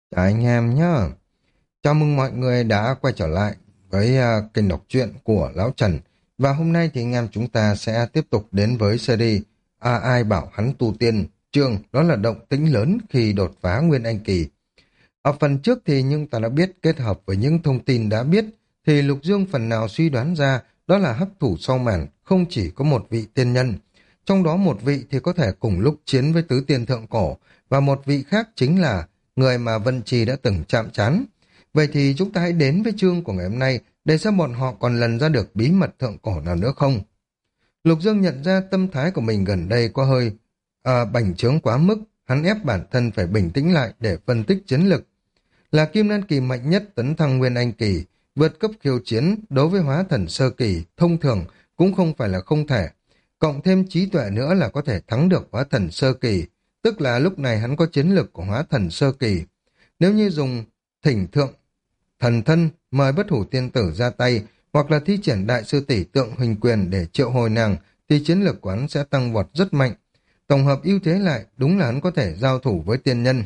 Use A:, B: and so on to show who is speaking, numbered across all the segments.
A: Chào anh em nhá. Chào mừng mọi người đã quay trở lại với kênh đọc truyện của Lão Trần. Và hôm nay thì anh em chúng ta sẽ tiếp tục đến với series Ai bảo hắn tu tiên, chương đó là động tĩnh lớn khi đột phá Nguyên Anh Kỳ. Ở phần trước thì nhưng ta đã biết kết hợp với những thông tin đã biết thì Lục Dương phần nào suy đoán ra đó là hấp thủ sau màn không chỉ có một vị tiên nhân. Trong đó một vị thì có thể cùng lúc chiến với tứ tiên thượng cổ và một vị khác chính là người mà Vân Trì đã từng chạm trán. Vậy thì chúng ta hãy đến với chương của ngày hôm nay để xem bọn họ còn lần ra được bí mật thượng cổ nào nữa không. Lục Dương nhận ra tâm thái của mình gần đây có hơi bành trướng quá mức, hắn ép bản thân phải bình tĩnh lại để phân tích chiến lực. Là Kim Đan Kỳ mạnh nhất tấn thăng Nguyên Anh Kỳ, vượt cấp khiêu chiến đối với hóa thần sơ kỳ, thông thường cũng không phải là không thể. Cộng thêm trí tuệ nữa là có thể thắng được hóa thần sơ kỳ, tức là lúc này hắn có chiến lực của hóa thần sơ kỳ. Nếu như dùng thỉnh thượng thần thân mời bất hủ tiên tử ra tay, hoặc là thi triển đại sư tỷ tượng huỳnh quyền để triệu hồi nàng, thì chiến lược của hắn sẽ tăng vọt rất mạnh. Tổng hợp ưu thế lại, đúng là hắn có thể giao thủ với tiên nhân.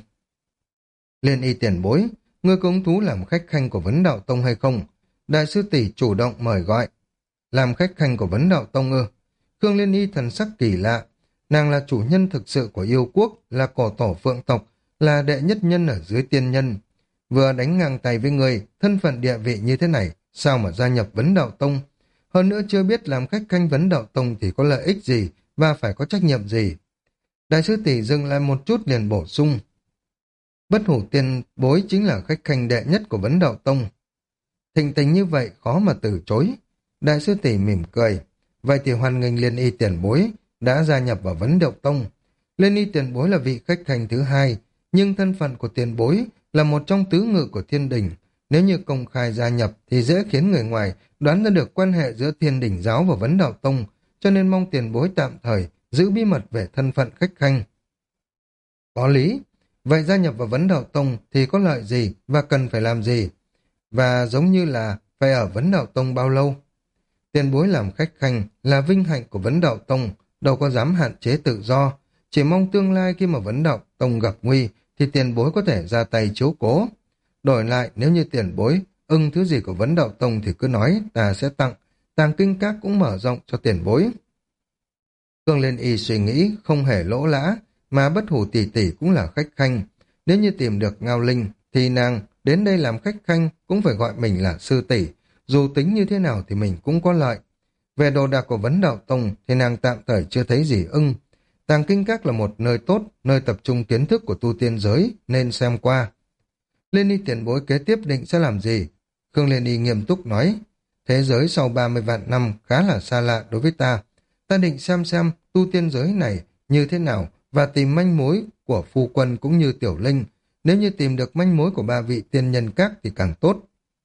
A: Liên y tiền bối, ngươi có hứng thú làm khách khanh của vấn đạo tông hay không? Đại sư tỷ chủ động mời gọi. Làm khách khanh của vấn đạo tông ư? Khương Liên y thần sắc kỳ lạ. Nàng là chủ nhân thực sự của yêu quốc, là cổ tổ phượng tộc, là đệ nhất nhân ở dưới tiên nhân. Vừa đánh ngang tay với người, thân phận địa vị như thế này, sao mà gia nhập vấn đạo tông? Hơn nữa chưa biết làm khách khanh vấn đạo tông thì có lợi ích gì và phải có trách nhiệm gì. Đại sư tỷ dừng lại một chút liền bổ sung. Bất hủ tiên bối chính là khách khanh đệ nhất của vấn đạo tông. Thịnh tình như vậy khó mà từ chối. Đại sư tỷ mỉm cười. Vậy thì hoan nghênh Liên y tiền bối đã gia nhập vào vấn đạo tông. Liên y tiền bối là vị khách khanh thứ hai, nhưng thân phận của tiền bối là một trong tứ ngự của thiên đình. Nếu như công khai gia nhập thì dễ khiến người ngoài đoán ra được quan hệ giữa thiên đình giáo và vấn đạo tông, cho nên mong tiền bối tạm thời giữ bí mật về thân phận khách khanh. Có lý. Vậy gia nhập vào vấn đạo tông thì có lợi gì và cần phải làm gì? Và giống như là phải ở vấn đạo tông bao lâu? Tiền bối làm khách khanh là vinh hạnh của vấn đạo tông, đâu có dám hạn chế tự do. Chỉ mong tương lai khi mà vấn đạo tông gặp nguy thì tiền bối có thể ra tay chiếu cố. Đổi lại nếu như tiền bối ưng thứ gì của vấn đạo tông thì cứ nói ta sẽ tặng. Tàng kinh các cũng mở rộng cho tiền bối. Khương Liên Y suy nghĩ không hề lỗ lã, mà bất hủ tỷ tỷ cũng là khách khanh. Nếu như tìm được Ngao Linh, thì nàng đến đây làm khách khanh cũng phải gọi mình là sư tỷ. Dù tính như thế nào thì mình cũng có lợi. Về đồ đạc của vấn đạo tông thì nàng tạm thời chưa thấy gì ưng. Tàng kinh các là một nơi tốt, nơi tập trung kiến thức của tu tiên giới, nên xem qua. Liên Y tiền bối kế tiếp định sẽ làm gì? Khương Liên Y nghiêm túc nói, thế giới sau 30 vạn năm khá là xa lạ đối với ta. Ta định xem tu tiên giới này như thế nào và tìm manh mối của phu quân cũng như tiểu linh. Nếu như tìm được manh mối của ba vị tiên nhân các thì càng tốt.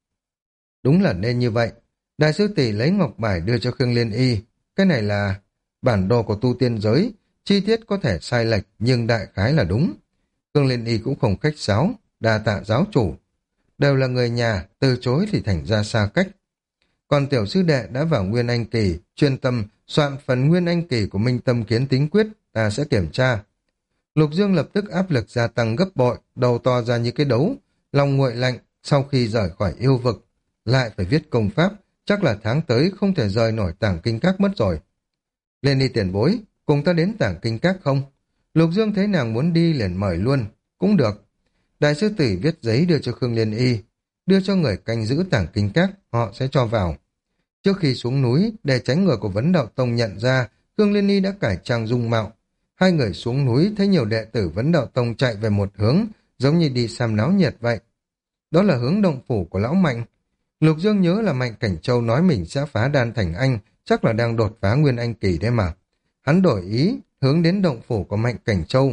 A: Đúng là nên như vậy. Đại sư tỷ lấy ngọc bài đưa cho Khương Liên Y. Cái này là bản đồ của tu tiên giới. Chi tiết có thể sai lệch nhưng đại khái là đúng. Khương Liên Y cũng không khách sáo, đa tạ giáo chủ. Đều là người nhà, từ chối thì thành ra xa cách. Còn tiểu sư đệ đã vào Nguyên Anh Kỳ, chuyên tâm soạn phần Nguyên Anh Kỳ của Minh Tâm Kiến Tính Quyết, ta sẽ kiểm tra. Lục Dương lập tức áp lực gia tăng gấp bội, đầu to ra như cái đấu, lòng nguội lạnh sau khi rời khỏi yêu vực. Lại phải viết công pháp, chắc là tháng tới không thể rời nổi Tảng Kinh Các mất rồi. Lên đi tiền bối, cùng ta đến Tảng Kinh Các không? Lục Dương thấy nàng muốn đi liền mời luôn, cũng được. Đại sư tỷ viết giấy đưa cho Khương Liên Y, đưa cho người canh giữ Tảng Kinh Các, họ sẽ cho vào. Trước khi xuống núi, để tránh người của vấn đạo tông nhận ra, Khương Liên Y đã cải trang dung mạo. Hai người xuống núi thấy nhiều đệ tử vấn đạo tông chạy về một hướng, giống như đi xem náo nhiệt vậy. Đó là hướng động phủ của lão Mạnh. Lục Dương nhớ là Mạnh Cảnh Châu nói mình sẽ phá đan thành anh, chắc là đang đột phá Nguyên Anh Kỳ đấy mà. Hắn đổi ý, hướng đến động phủ của Mạnh Cảnh Châu.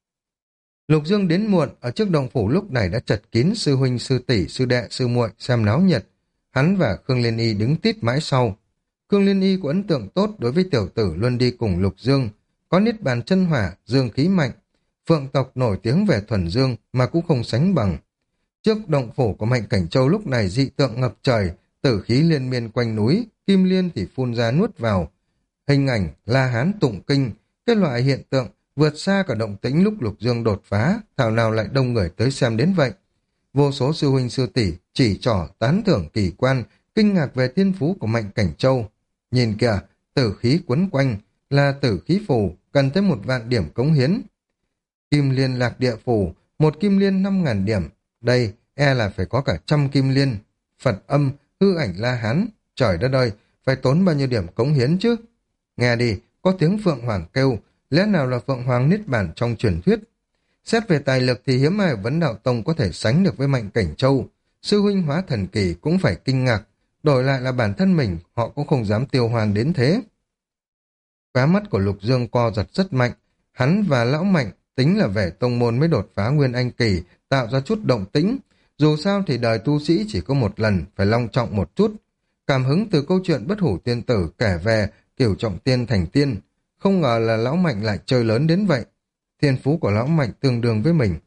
A: Lục Dương đến muộn, ở trước động phủ lúc này đã chật kín sư huynh, sư tỷ, sư đệ, sư muội xem náo nhiệt. Hắn và Khương Liên Y đứng tít mãi sau. Khương Liên Y có ấn tượng tốt đối với tiểu tử luôn đi cùng Lục Dương, có niết bàn chân hỏa, dương khí mạnh. Phượng tộc nổi tiếng về thuần dương mà cũng không sánh bằng. Trước động phủ của Mạnh Cảnh Châu lúc này dị tượng ngập trời, tử khí liên miên quanh núi, kim liên thì phun ra nuốt vào. Hình ảnh La Hán tụng kinh, cái loại hiện tượng vượt xa cả động tĩnh lúc Lục Dương đột phá, thảo nào lại đông người tới xem đến vậy. Vô số sư huynh sư tỷ chỉ trỏ tán thưởng kỳ quan, kinh ngạc về thiên phú của Mạnh Cảnh Châu. Nhìn kìa, tử khí quấn quanh, là tử khí phù, cần tới 1.000 điểm cống hiến. Kim liên lạc địa phù, một kim liên 5.000 điểm. Đây, e là phải có cả 100 kim liên. Phật âm, hư ảnh La Hán. Trời đất ơi, phải tốn bao nhiêu điểm cống hiến chứ? Nghe đi, có tiếng Phượng Hoàng kêu, lẽ nào là Phượng Hoàng Niết Bàn trong truyền thuyết? Xét về tài lực thì hiếm ai ở Vấn Đạo Tông có thể sánh được với Mạnh Cảnh Châu. Sư huynh hóa thần kỳ cũng phải kinh ngạc, đổi lại là bản thân mình, họ cũng không dám tiêu hoang đến thế. Khóe mắt của Lục Dương co giật rất mạnh, hắn và Lão Mạnh tính là về tông môn mới đột phá Nguyên Anh kỳ, tạo ra chút động tĩnh. Dù sao thì đời tu sĩ chỉ có một lần, phải long trọng một chút. Cảm hứng từ câu chuyện Bất Hủ Tiên Tử kể về Cửu Trọng Tiên thành tiên, không ngờ là Lão Mạnh lại chơi lớn đến vậy. Thiên phú của Lão Mạnh tương đương với mình.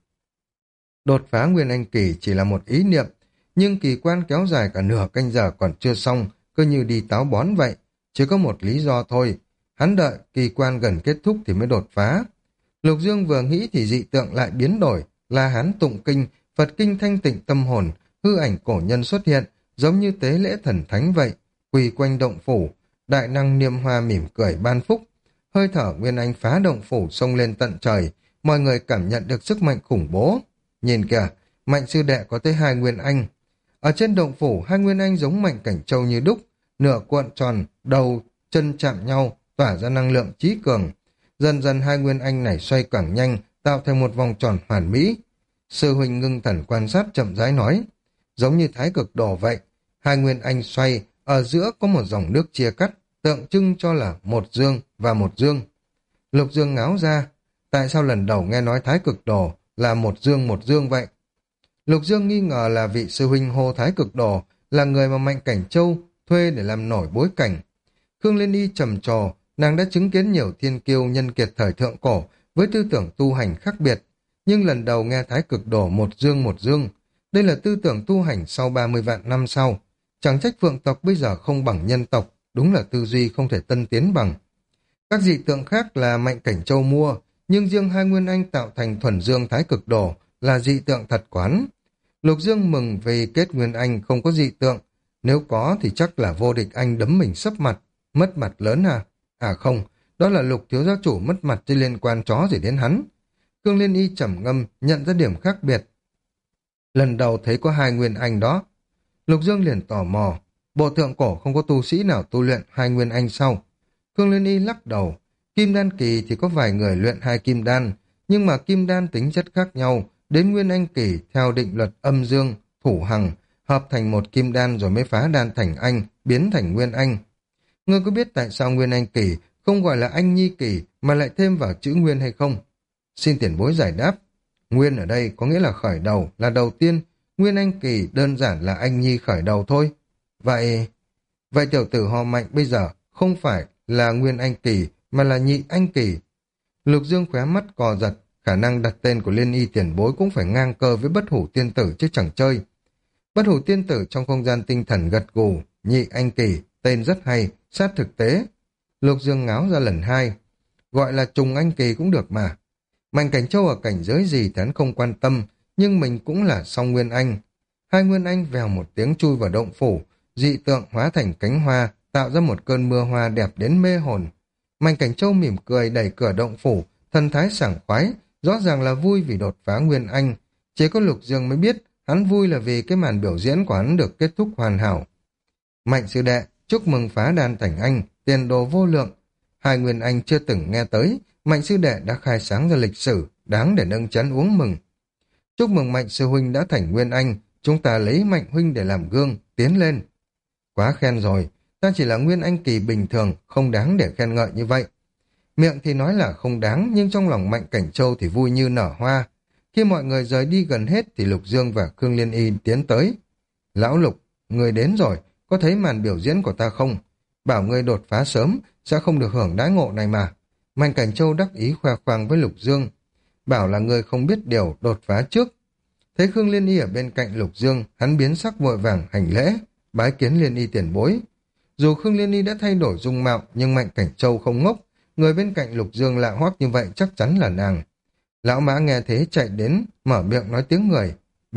A: Đột phá Nguyên Anh kỳ chỉ là một ý niệm, nhưng kỳ quan kéo dài cả nửa canh giờ còn chưa xong, cứ như đi táo bón vậy. Chỉ có một lý do thôi, hắn đợi kỳ quan gần kết thúc thì mới đột phá. Lục Dương vừa nghĩ thì dị tượng lại biến đổi, La Hán tụng kinh, Phật kinh thanh tịnh tâm hồn, hư ảnh cổ nhân xuất hiện, giống như tế lễ thần thánh vậy, quỳ quanh động phủ, đại năng Niêm Hoa mỉm cười ban phúc. Hơi thở Nguyên Anh phá động phủ xông lên tận trời, mọi người cảm nhận được sức mạnh khủng bố. Nhìn kìa, Mạnh sư đệ có tới 2 Nguyên Anh. Ở trên động phủ, 2 Nguyên Anh giống Mạnh Cảnh Châu như đúc, nửa cuộn tròn, đầu, chân chạm nhau, tỏa ra năng lượng trí cường. Dần dần 2 Nguyên Anh này xoay càng nhanh, tạo thành một vòng tròn hoàn mỹ. Sư huynh ngưng thần quan sát chậm rãi nói, giống như Thái Cực Đồ vậy, 2 Nguyên Anh xoay, ở giữa có một dòng nước chia cắt, tượng trưng cho là một dương và một dương. Lục Dương ngáo ra, tại sao lần đầu nghe nói Thái Cực Đồ là một dương vậy? Lục Dương nghi ngờ là vị sư huynh hô Thái Cực Đồ là người mà Mạnh Cảnh Châu thuê để làm nổi bối cảnh. Khương Liên Y trầm trồ, nàng đã chứng kiến nhiều thiên kiêu nhân kiệt thời thượng cổ với tư tưởng tu hành khác biệt, nhưng lần đầu nghe Thái Cực Đồ một dương. Đây là tư tưởng tu hành sau 30 vạn năm sau. Chẳng trách phượng tộc bây giờ không bằng nhân tộc, đúng là tư duy không thể tân tiến bằng. Các dị tượng khác là Mạnh Cảnh Châu mua, nhưng riêng 2 Nguyên Anh tạo thành thuần dương Thái Cực Đồ là dị tượng thật quán. Lục Dương mừng vì kết Nguyên Anh không có dị tượng, nếu có thì chắc là vô địch anh đấm mình sấp mặt, mất mặt lớn à? À không, đó là Lục thiếu gia chủ mất mặt chứ liên quan chó gì đến hắn. Cương Liên Y trầm ngâm, nhận ra điểm khác biệt. Lần đầu thấy có 2 Nguyên Anh đó. Lục Dương liền tò mò, bộ thượng cổ không có tu sĩ nào tu luyện 2 Nguyên Anh sau. Cương Liên Y lắc đầu, kim đan kỳ thì có vài người luyện 2 kim đan, nhưng mà kim đan tính chất khác nhau, đến Nguyên Anh kỳ theo định luật âm dương, thủ hằng, hợp thành một kim đan rồi mới phá đan thành anh, biến thành Nguyên Anh. Ngươi có biết tại sao Nguyên Anh kỳ không gọi là anh nhi kỳ mà lại thêm vào chữ Nguyên hay không? Xin tiền bối giải đáp. Nguyên ở đây có nghĩa là khởi đầu, là đầu tiên. Nguyên Anh kỳ đơn giản là anh nhi khởi đầu thôi. Vậy tiểu tử họ Mạnh bây giờ không phải là Nguyên Anh kỳ mà là nhị anh kỳ. Lục Dương khóe mắt cò giật, khả năng đặt tên của Liên Y tiền bối cũng phải ngang cơ với Bất Hủ Tiên Tử chứ chẳng chơi. Bất Hủ Tiên Tử trong không gian tinh thần gật gù, nhị anh kỳ, tên rất hay, sát thực tế. Lục Dương ngáo ra lần 2, gọi là trùng anh kỳ cũng được mà. Mạnh Cảnh Châu ở cảnh giới gì thì hắn không quan tâm, nhưng mình cũng là song Nguyên Anh. 2 Nguyên Anh vèo một tiếng chui vào động phủ, dị tượng hóa thành cánh hoa, tạo ra một cơn mưa hoa đẹp đến mê hồn. Mạnh Cảnh Châu mỉm cười đẩy cửa động phủ, thần thái sảng khoái, rõ ràng là vui vì đột phá Nguyên Anh. Chỉ có Lục Dương mới biết, hắn vui là vì cái màn biểu diễn của hắn được kết thúc hoàn hảo. Mạnh sư đệ, chúc mừng phá đan thành anh, tiền đồ vô lượng. 2 Nguyên Anh chưa từng nghe tới, Mạnh sư đệ đã khai sáng ra lịch sử, đáng để nâng chén uống mừng. Chúc mừng Mạnh sư huynh đã thành Nguyên Anh, chúng ta lấy Mạnh huynh để làm gương, tiến lên. Quá khen rồi, ta chỉ là Nguyên Anh kỳ bình thường, không đáng để khen ngợi như vậy. Miệng thì nói là không đáng, nhưng trong lòng Mạnh Cảnh Châu thì vui như nở hoa. Khi mọi người rời đi gần hết thì Lục Dương và Khương Liên Y tiến tới. Lão Lục, người đến rồi, có thấy màn biểu diễn của ta không? Bảo ngươi đột phá sớm, sẽ không được hưởng đãi ngộ này mà. Mạnh Cảnh Châu đắc ý khoe khoang với Lục Dương. Bảo là người không biết điều, đột phá trước. Thấy Khương Liên Y ở bên cạnh Lục Dương, hắn biến sắc vội vàng hành lễ, bái kiến Liên Y tiền bối. Dù Khương Liên Y đã thay đổi dung mạo, nhưng Mạnh Cảnh Châu không ngốc. Người bên cạnh Lục Dương lạ hoắc như vậy chắc chắn là nàng. Lão Mã nghe thế chạy đến, mở miệng nói tiếng người.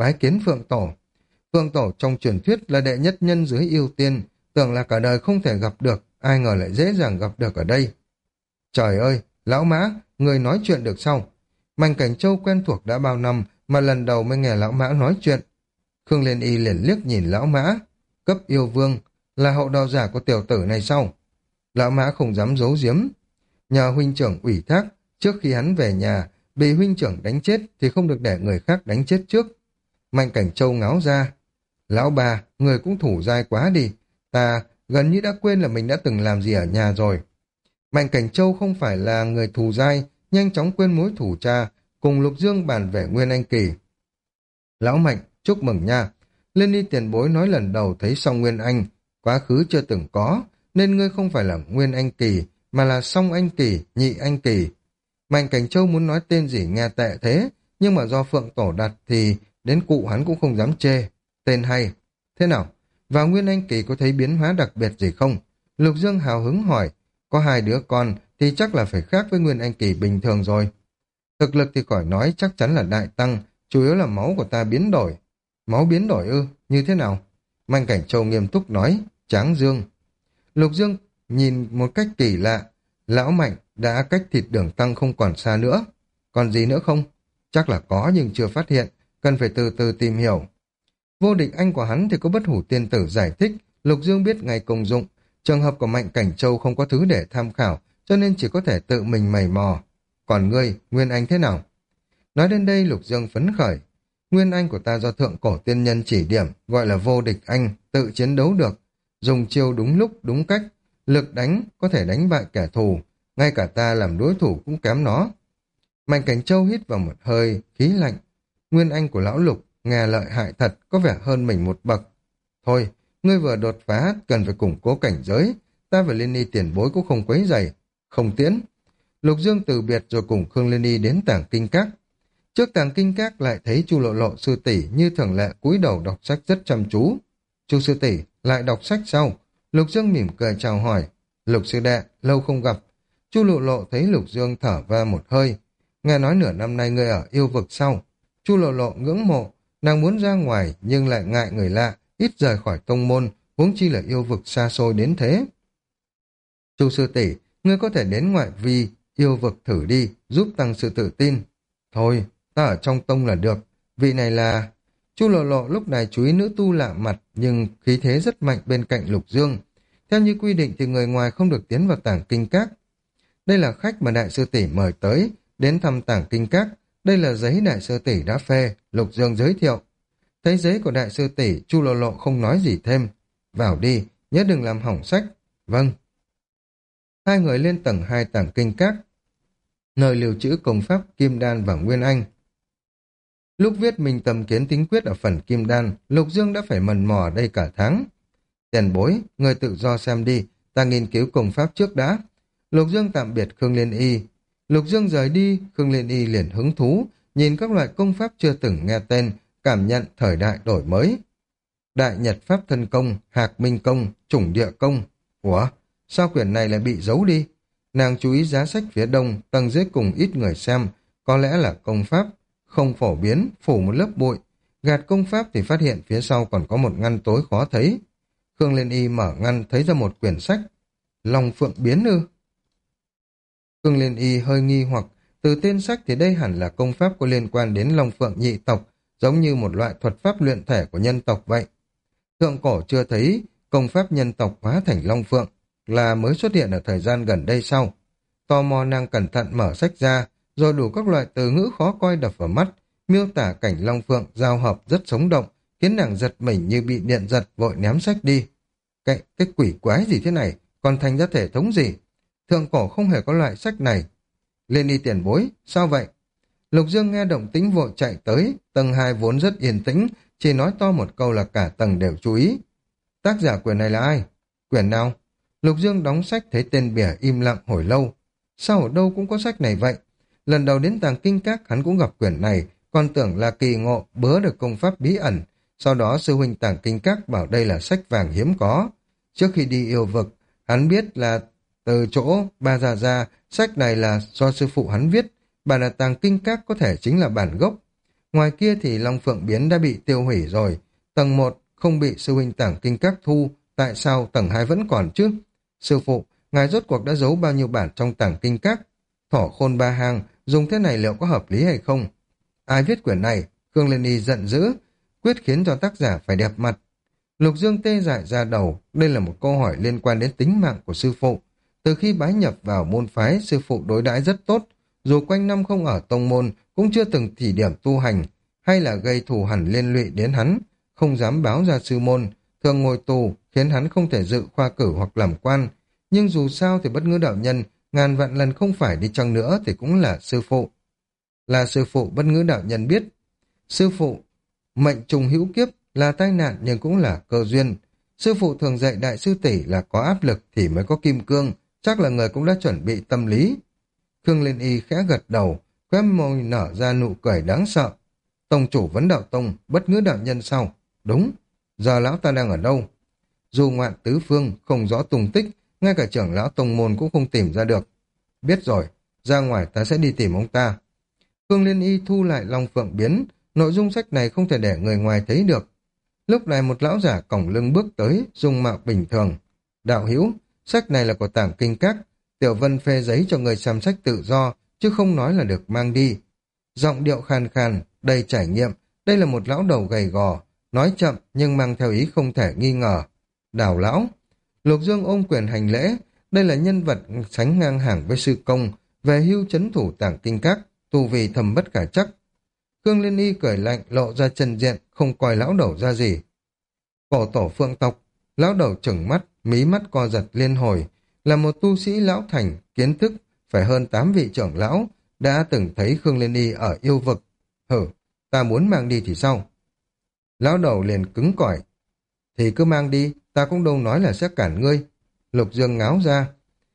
A: bái kiến Phượng Tổ. Phượng Tổ trong truyền thuyết là đệ nhất nhân dưới yêu tiên, tưởng là cả đời không thể gặp được, ai ngờ lại dễ dàng gặp được ở đây. Trời ơi, lão Mã, người nói chuyện được sao? Mạnh Cảnh Châu quen thuộc đã bao năm mà lần đầu mới nghe lão Mã nói chuyện. Khương Liên Y liền liếc nhìn lão Mã, cấp yêu vương, là hậu đạo giả của tiểu tử này sao? Lão Mã không dám giấu giếm. Nhờ huynh trưởng ủy thác, trước khi hắn về nhà, bị huynh trưởng đánh chết thì không được để người khác đánh chết trước. Mạnh Cảnh Châu ngáo ra. Lão bà, người cũng thủ dai quá đi. Ta gần như đã quên là mình đã từng làm gì ở nhà rồi. Mạnh Cảnh Châu không phải là người thù dai, nhanh chóng quên mối thủ cha, cùng Lục Dương bàn về Nguyên Anh Kỳ. Lão Mạnh, chúc mừng nha. Lên đi tiền bối nói lần đầu thấy song Nguyên Anh, quá khứ chưa từng có, nên ngươi không phải là Nguyên Anh Kỳ, mà là song Anh Kỳ, nhị Anh Kỳ. Mạnh Cảnh Châu muốn nói tên gì nghe tệ thế, nhưng mà do Phượng Tổ đặt thì đến cụ hắn cũng không dám chê. Tên hay. Thế nào? Vào Nguyên Anh Kỳ có thấy biến hóa đặc biệt gì không? Lục Dương hào hứng hỏi. Có hai đứa con thì chắc là phải khác với Nguyên Anh Kỳ bình thường rồi. Thực lực thì khỏi nói chắc chắn là đại tăng, chủ yếu là máu của ta biến đổi. Máu biến đổi ư? Như thế nào? Mạnh Cảnh Châu nghiêm túc nói. Tráng Dương. Lục Dương nhìn một cách kỳ lạ. Lão Mạnh đã cách thịt đường tăng không còn xa nữa. Còn gì nữa không? Chắc là có nhưng chưa phát hiện, cần phải từ từ tìm hiểu. Vô địch anh của hắn thì có bất hủ tiên tử giải thích, Lục Dương biết ngày công dụng. Trường hợp của Mạnh Cảnh Châu không có thứ để tham khảo, cho nên chỉ có thể tự mình mày mò. Còn ngươi, Nguyên Anh thế nào? Nói đến đây Lục Dương phấn khởi. Nguyên Anh của ta do thượng cổ tiên nhân chỉ điểm, gọi là vô địch anh, tự chiến đấu được. Dùng chiêu đúng lúc, đúng cách, lực đánh có thể đánh bại kẻ thù, ngay cả ta làm đối thủ cũng kém nó. Mạnh Cảnh Châu hít vào một hơi, khí lạnh. Nguyên Anh của lão Lục, nghe lợi hại thật, có vẻ hơn mình một bậc. Thôi, ngươi vừa đột phá, cần phải củng cố cảnh giới, ta và Liên Y tiền bối cũng không quấy rầy, không tiễn. Lục Dương từ biệt rồi cùng Khương Liên Y đến Tàng Kinh Các. Trước Tàng Kinh Các lại thấy Chu Lộ Lộ sư tỷ như thường lệ cúi đầu đọc sách rất chăm chú. Chu sư tỷ lại đọc sách sau. Lục Dương mỉm cười chào hỏi. Lục sư đệ, lâu không gặp. Chu Lộ Lộ thấy Lục Dương thở ra một hơi. Nghe nói nửa năm nay ngươi ở yêu vực sau. Chu Lộ Lộ ngưỡng mộ, nàng muốn ra ngoài nhưng lại ngại người lạ, ít rời khỏi tông môn, huống chi là yêu vực xa xôi đến thế. Chu sư tỷ, ngươi có thể đến ngoại vi yêu vực thử đi, giúp tăng sự tự tin. Thôi, ta ở trong tông là được. Vị này là... Chu Lộ Lộ lúc này chú ý nữ tu lạ mặt, nhưng khí thế rất mạnh bên cạnh Lục Dương. Theo như quy định thì người ngoài không được tiến vào Tàng Kinh Các. Đây là khách mà đại sư tỷ mời tới, đến thăm Tàng Kinh Các. Đây là giấy đại sư tỷ đã phê, Lục Dương giới thiệu. Thấy giấy của đại sư tỷ, Chu Lộ Lộ không nói gì thêm. Vào đi, nhớ đừng làm hỏng sách. Vâng. Hai người lên tầng 2 Tàng Kinh Các, nơi lưu trữ công pháp Kim Đan và Nguyên Anh. Lúc viết mình tầm kiến tính quyết ở phần Kim Đan, Lục Dương đã phải mần mò ở đây cả tháng. Tiền bối, người tự do xem đi, ta nghiên cứu công pháp trước đã. Lục Dương tạm biệt Khương Liên Y. Lục Dương rời đi, Khương Liên Y liền hứng thú, nhìn các loại công pháp chưa từng nghe tên, cảm nhận thời đại đổi mới. Đại Nhật Pháp Thân Công, Hạc Minh Công, Chủng Địa Công. Ủa, sao quyển này lại bị giấu đi? Nàng chú ý giá sách phía đông, tầng dưới cùng ít người xem, có lẽ là công pháp, không phổ biến, phủ một lớp bụi. Gạt công pháp thì phát hiện phía sau còn có một ngăn tối khó thấy. Khương Liên Y mở ngăn thấy ra một quyển sách. Long Phượng Biến ư? Khương Liên Y hơi nghi hoặc, từ tên sách thì đây hẳn là công pháp có liên quan đến Long Phượng nhị tộc, giống như một loại thuật pháp luyện thể của nhân tộc vậy. Thượng cổ chưa thấy công pháp nhân tộc hóa thành Long Phượng, là mới xuất hiện ở thời gian gần đây sau. Tò mò nàng cẩn thận mở sách ra, rồi đủ các loại từ ngữ khó coi đập vào mắt, miêu tả cảnh Long Phượng giao hợp rất sống động, khiến nàng giật mình như bị điện giật, vội ném sách đi. Cái quỷ quái gì thế này, còn thành ra thể thống gì? Thượng cổ không hề có loại sách này. Liên Y tiền bối, sao vậy? Lục Dương nghe động tĩnh vội chạy tới, tầng 2 vốn rất yên tĩnh, chỉ nói to một câu là cả tầng đều chú ý. Tác giả quyển này là ai? Quyển nào? Lục Dương đóng sách thấy tên bìa im lặng hồi lâu. Sao ở đâu cũng có sách này vậy? Lần đầu đến Tàng Kinh Các hắn cũng gặp quyển này, còn tưởng là kỳ ngộ bớ được công pháp bí ẩn. Sau đó sư huynh Tàng Kinh Các bảo đây là sách vàng hiếm có. Trước khi đi yêu vực, hắn biết là từ chỗ Ba Gia Gia, sách này là do sư phụ hắn viết, bản là Tàng Kinh Các có thể chính là bản gốc. Ngoài kia thì Long Phượng Biến đã bị tiêu hủy rồi. Tầng 1 không bị sư huynh Tảng Kinh Các thu, tại sao tầng 2 vẫn còn chứ? Sư phụ, ngài rốt cuộc đã giấu bao nhiêu bản trong Tảng Kinh Các? Thỏ khôn ba hang, dùng thế này liệu có hợp lý hay không? Ai viết quyển này? Khương Liên Y giận dữ, quyết khiến cho tác giả phải đẹp mặt. Lục Dương tê dại ra đầu, đây là một câu hỏi liên quan đến tính mạng của sư phụ. Từ khi bái nhập vào môn phái, sư phụ đối đãi rất tốt, dù quanh năm không ở tông môn, cũng chưa từng chỉ điểm tu hành, hay là gây thù hằn liên lụy đến hắn, không dám báo ra sư môn, thường ngồi tù, khiến hắn không thể dự khoa cử hoặc làm quan. Nhưng dù sao thì Bất Ngữ đạo nhân, ngàn vạn lần không phải đi chăng nữa thì cũng là sư phụ. Là sư phụ, Bất Ngữ đạo nhân biết. Sư phụ, mệnh trùng hữu kiếp, là tai nạn nhưng cũng là cơ duyên. Sư phụ thường dạy đại sư tỷ là có áp lực thì mới có kim cương, chắc là người cũng đã chuẩn bị tâm lý. Khương Liên Y khẽ gật đầu, khóe môi nở ra nụ cười đáng sợ. Tông chủ Vấn Đạo Tông, Bất Ngữ đạo nhân sau. Đúng, giờ lão ta đang ở đâu? Dù ngoạn tứ phương, không rõ tung tích, ngay cả trưởng lão tông môn cũng không tìm ra được. Biết rồi, ra ngoài ta sẽ đi tìm ông ta. Khương Liên Y thu lại Long Phượng Biến, nội dung sách này không thể để người ngoài thấy được. Lúc này một lão giả cổng lưng bước tới, dung mạo bình thường. Đạo hữu, sách này là của Tảng Kinh Các, Tiểu Vân phê giấy cho người xem sách tự do, chứ không nói là được mang đi. Giọng điệu khàn khàn, đầy trải nghiệm, đây là một lão đầu gầy gò, nói chậm nhưng mang theo ý không thể nghi ngờ. Đào lão, Lục Dương ôm quyền hành lễ, đây là nhân vật sánh ngang hàng với sư công, về hưu chấn thủ Tảng Kinh Các, tu vì thầm bất khả chắc. Khương Liên Y cười lạnh, lộ ra chân diện, không coi lão đầu ra gì. Cổ tổ Phượng tộc, lão đầu chừng mắt, mí mắt co giật liên hồi, là một tu sĩ lão thành, kiến thức, phải hơn 8 vị trưởng lão, đã từng thấy Khương Liên Y ở yêu vực. Hử, ta muốn mang đi thì sao? Lão đầu liền cứng cỏi. Thì cứ mang đi, ta cũng đâu nói là sẽ cản ngươi. Lục Dương ngáo ra.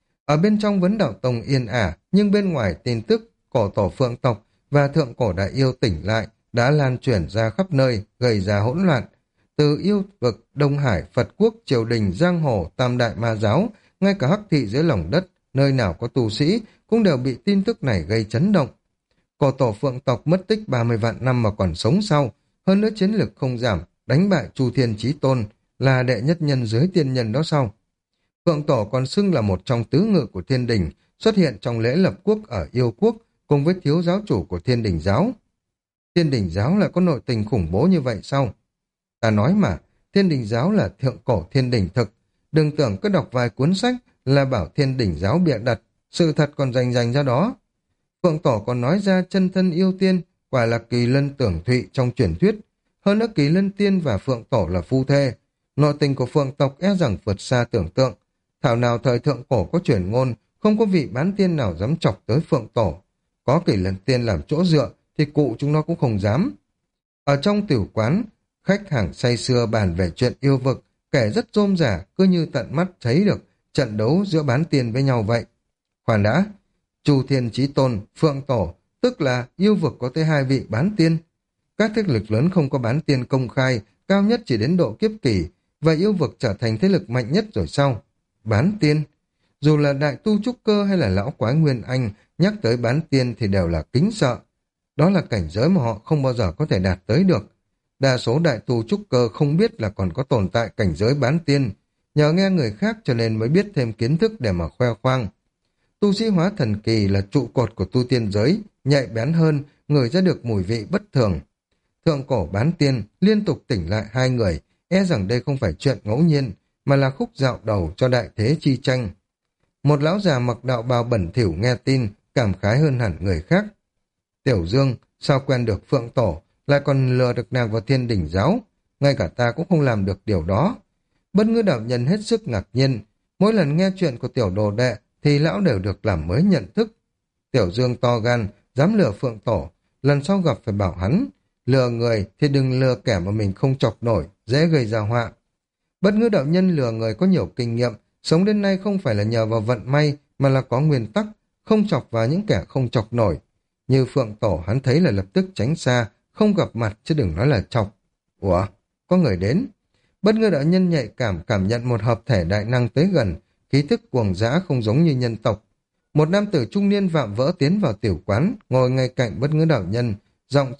A: Ở bên trong Vấn Đạo Tông yên ả, nhưng bên ngoài tin tức cổ tổ Phượng tộc và thượng cổ đại yêu tỉnh lại đã lan truyền ra khắp nơi, gây ra hỗn loạn. Từ yêu vực, Đông Hải, Phật quốc, triều đình, giang hồ, tam đại ma giáo, ngay cả hắc thị dưới lòng đất, nơi nào có tu sĩ, cũng đều bị tin tức này gây chấn động. Cổ tổ Phượng tộc mất tích 30 vạn năm mà còn sống sau, hơn nữa chiến lực không giảm, đánh bại Chu Thiên Chí Tôn, là đệ nhất nhân dưới tiên nhân đó sau. Phượng tổ còn xưng là một trong tứ ngự của thiên đình, xuất hiện trong lễ lập quốc ở yêu quốc, cùng với thiếu giáo chủ của thiên đình giáo. Thiên đình giáo lại có nội tình khủng bố như vậy sao? Ta nói mà, thiên đình giáo là thượng cổ thiên đình thực, đừng tưởng cứ đọc vài cuốn sách là bảo thiên đình giáo bịa đặt, sự thật còn rành rành ra đó. Phượng tổ còn nói ra chân thân yêu tiên, quả là Kỳ Lân Tưởng Thụy trong truyền thuyết. Hơn nữa Kỳ Lân Tiên và Phượng tổ là phu thê. Nội tình của Phượng tộc e rằng vượt xa tưởng tượng. Thảo nào thời thượng cổ có truyền ngôn, không có vị bán tiên nào dám chọc tới Phượng tổ. Có Kỳ Lân Tiên làm chỗ dựa, thì cụ chúng nó cũng không dám. Ở trong tiểu quán, khách hàng say sưa bàn về chuyện yêu vực, kể rất rôm rả, cứ như tận mắt thấy được trận đấu giữa bán tiên với nhau vậy. Khoan đã, Chu Thiên Chí Tôn, Phượng Tổ, tức là yêu vực có tới 2 vị bán tiên. Các thế lực lớn không có bán tiên công khai, cao nhất chỉ đến độ kiếp kỳ, và yêu vực trở thành thế lực mạnh nhất rồi sao? Bán tiên? Dù là đại tu trúc cơ hay là lão quái Nguyên Anh, nhắc tới bán tiên thì đều là kính sợ. Đó là cảnh giới mà họ không bao giờ có thể đạt tới được. Đa số đại tu trúc cơ không biết là còn có tồn tại cảnh giới bán tiên, nhờ nghe người khác cho nên mới biết thêm kiến thức để mà khoe khoang. Tu sĩ hóa thần kỳ là trụ cột của tu tiên giới, nhạy bén hơn, ngửi ra được mùi vị bất thường. Thượng cổ bán tiên liên tục tỉnh lại 2 người, e rằng đây không phải chuyện ngẫu nhiên, mà là khúc dạo đầu cho đại thế chi tranh. Một lão già mặc đạo bào bẩn thỉu nghe tin, cảm khái hơn hẳn người khác. Tiểu Dương, sao quen được Phượng Tổ, lại còn lừa được nàng vào thiên đỉnh giáo? Ngay cả ta cũng không làm được điều đó. Bất Ngữ đạo nhân hết sức ngạc nhiên. Mỗi lần nghe chuyện của tiểu đồ đệ, thì lão đều được làm mới nhận thức. Tiểu Dương to gan, dám lừa Phượng Tổ, lần sau gặp phải bảo hắn, lừa người thì đừng lừa kẻ mà mình không chọc nổi, dễ gây ra họa. Bất Ngữ đạo nhân lừa người có nhiều kinh nghiệm, sống đến nay không phải là nhờ vào vận may, mà là có nguyên tắc, không chọc vào những kẻ không chọc nổi. Như Phượng Tổ hắn thấy là lập tức tránh xa, không gặp mặt chứ đừng nói là chọc. Ủa, có người đến. Bất Ngữ đạo nhân nhạy cảm nhận một hợp thể đại năng tới gần, khí thức cuồng dã không giống như nhân tộc. Một nam tử trung niên vạm vỡ tiến vào tiểu quán, ngồi ngay cạnh Bất Ngữ đạo nhân, giọng trầm,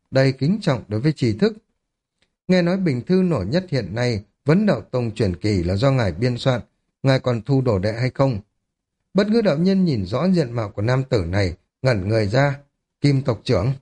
A: đầy kính trọng đối với tri thức. Nghe nói bình thư nổi nhất hiện nay, Vấn Đạo Tông truyền kỳ là do ngài biên soạn, ngài còn thu đồ đệ hay không? Bất ngữ đạo nhân nhìn rõ diện mạo của nam tử này, ngẩn người ra. Kim tộc trưởng.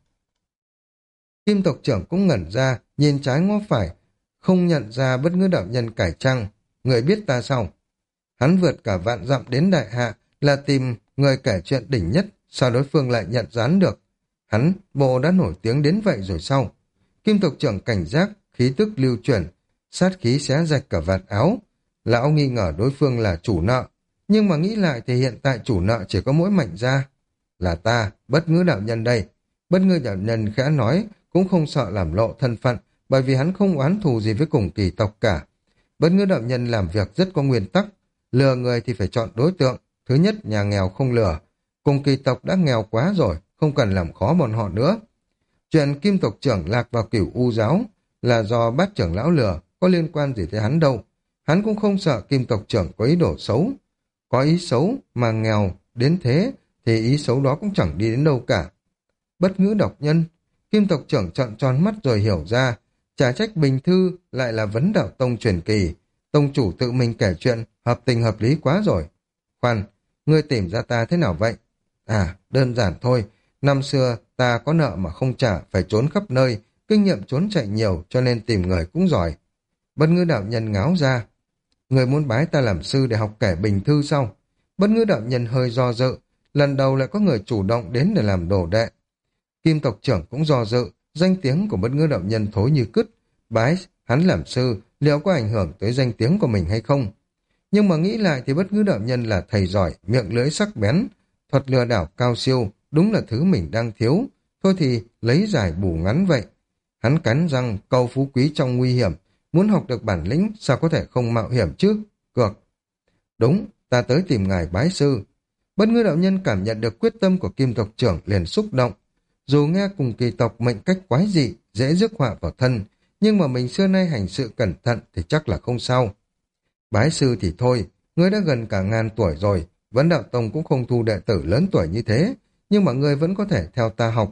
A: Kim tộc trưởng cũng ngẩn ra, nhìn trái ngó phải, không nhận ra bất ngữ đạo nhân cải trang. Người biết ta sao? Hắn vượt cả vạn dặm đến đại hạ là tìm người kể chuyện đỉnh nhất, sao đối phương lại nhận dán được? Hắn, bộ đã nổi tiếng đến vậy rồi sao? Kim tộc trưởng cảnh giác, khí tức lưu chuyển, sát khí xé rạch cả vạt áo. Lão nghi ngờ đối phương là chủ nợ, nhưng mà nghĩ lại thì hiện tại chủ nợ chỉ có mỗi Mạnh gia. Là ta, bất ngữ đạo nhân đây. Bất ngữ đạo nhân khẽ nói, cũng không sợ làm lộ thân phận, bởi vì hắn không oán thù gì với cùng kỳ tộc cả. Bất ngữ đạo nhân làm việc rất có nguyên tắc, lừa người thì phải chọn đối tượng. Thứ nhất, nhà nghèo không lừa. Cùng kỳ tộc đã nghèo quá rồi, không cần làm khó bọn họ nữa. Chuyện Kim tộc trưởng lạc vào Cửu U giáo là do Bát trưởng lão lừa, có liên quan gì tới hắn đâu. Hắn cũng không sợ Kim tộc trưởng có ý đồ xấu. Có ý xấu mà nghèo đến thế thì ý xấu đó cũng chẳng đi đến đâu cả. Bất ngữ độc nhân, Kim tộc trưởng trợn tròn mắt rồi hiểu ra, chả trách bình thư lại là Vấn Đạo Tông truyền kỳ. Tông chủ tự mình kể chuyện, hợp tình hợp lý quá rồi. Khoan, ngươi tìm ra ta thế nào vậy? À, đơn giản thôi. Năm xưa ta có nợ mà không trả, phải trốn khắp nơi, kinh nghiệm trốn chạy nhiều cho nên tìm người cũng giỏi. Bất ngữ đạo nhân ngáo ra. Người muốn bái ta làm sư để học kể bình thư sao? Bất ngữ đạo nhân hơi do dự, lần đầu lại có người chủ động đến để làm đồ đệ. Kim tộc trưởng cũng do dự, danh tiếng của bất ngữ đạo nhân thối như cứt. Bái hắn làm sư, liệu có ảnh hưởng tới danh tiếng của mình hay không? Nhưng mà nghĩ lại thì bất ngữ đạo nhân là thầy giỏi, miệng lưỡi sắc bén, thuật lừa đảo cao siêu, đúng là thứ mình đang thiếu. Thôi thì lấy giải bù ngắn vậy. Hắn cắn răng, câu phú quý trong nguy hiểm, muốn học được bản lĩnh sao có thể không mạo hiểm chứ? Cược. Đúng, ta tới tìm ngài bái sư. Bất ngữ đạo nhân cảm nhận được quyết tâm của Kim tộc trưởng liền xúc động. Dù nghe cùng kỳ tộc mệnh cách quái dị, dễ rước họa vào thân, nhưng mà mình xưa nay hành sự cẩn thận thì chắc là không sao. Bái sư thì thôi, ngươi đã gần cả ngàn tuổi rồi, Vấn Đạo Tông cũng không thu đệ tử lớn tuổi như thế, nhưng mà ngươi vẫn có thể theo ta học.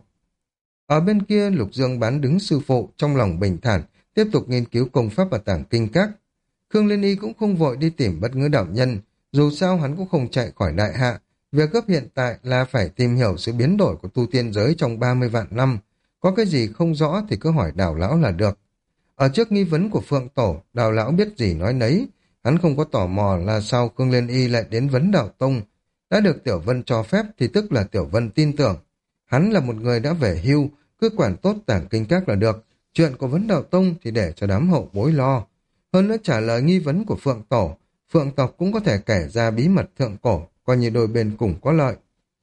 A: Ở bên kia, Lục Dương bán đứng sư phụ, trong lòng bình thản, tiếp tục nghiên cứu công pháp và tảng kinh các. Khương Liên Y cũng không vội đi tìm bất ngữ đạo nhân, dù sao hắn cũng không chạy khỏi đại hạ. Việc gấp hiện tại là phải tìm hiểu sự biến đổi của tu tiên giới trong 30 vạn năm. Có cái gì không rõ thì cứ hỏi Đào lão là được. Ở trước nghi vấn của Phượng Tổ, Đào lão biết gì nói nấy. Hắn không có tò mò là sao Khương Liên Y lại đến Vấn Đạo Tông. Đã được Tiểu Vân cho phép thì tức là Tiểu Vân tin tưởng. Hắn là một người đã về hưu, cứ quản tốt tảng kinh các là được. Chuyện của Vấn Đạo Tông thì để cho đám hậu bối lo. Hơn nữa trả lời nghi vấn của Phượng Tổ, Phượng tộc cũng có thể kể ra bí mật thượng cổ, coi như đôi bên cùng có lợi.